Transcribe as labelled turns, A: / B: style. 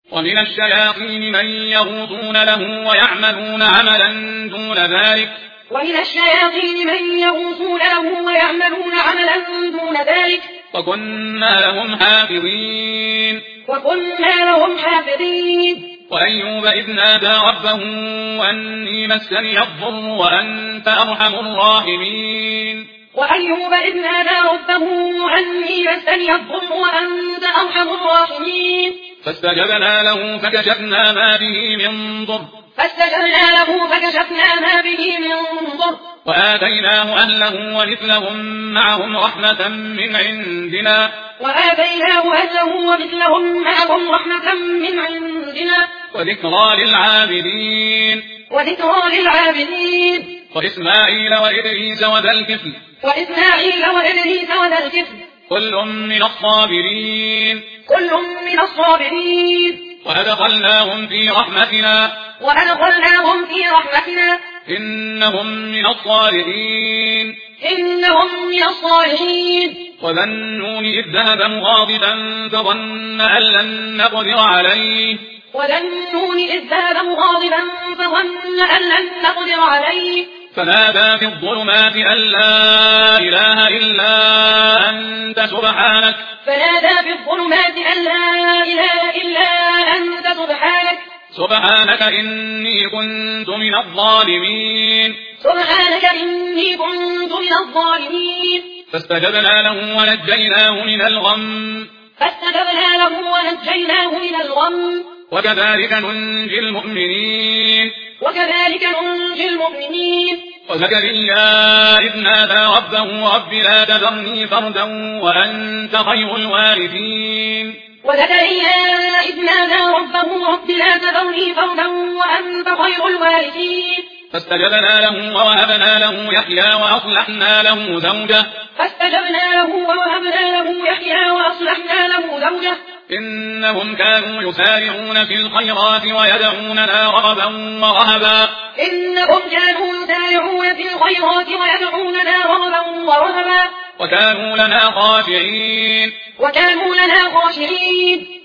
A: ومن الشياطين من يغوصون له ويعملون عملا دون ذلك وكنا لهم حافظين وأيوب إذ نادى ربه أني مسني الضر وأنت أرحم الراحمين فاستجبنا له فكشفنا ما به من ضر وآتيناه أهله ومثلهم معهم رحمة من عندنا وذكرى للعابدين وإسماعيل وإدريس وذا الكفل كل من الصابرين وأدخلناهم في رحمتنا إنهم من الصالحين وذا النون إذ ذهب مغاضبا فظن أن لن نقدر عليه فنادى في الظلمات أن لا إله إلا أنت سبحانك إني كنت من الظالمين فاستجبنا له ونجيناه من الغم وكذلك ننجي المؤمنين وزكريا إذ نادى ربه رب لا تذرني فردا وأنت خير الوارثين فاستجبنا له ووهبنا له يحيى وأصلحنا له زوجه إنهم كانوا يسارعون في الخيرات ويدعوننا رغبا ورهبا وكانوا لنا خاشعين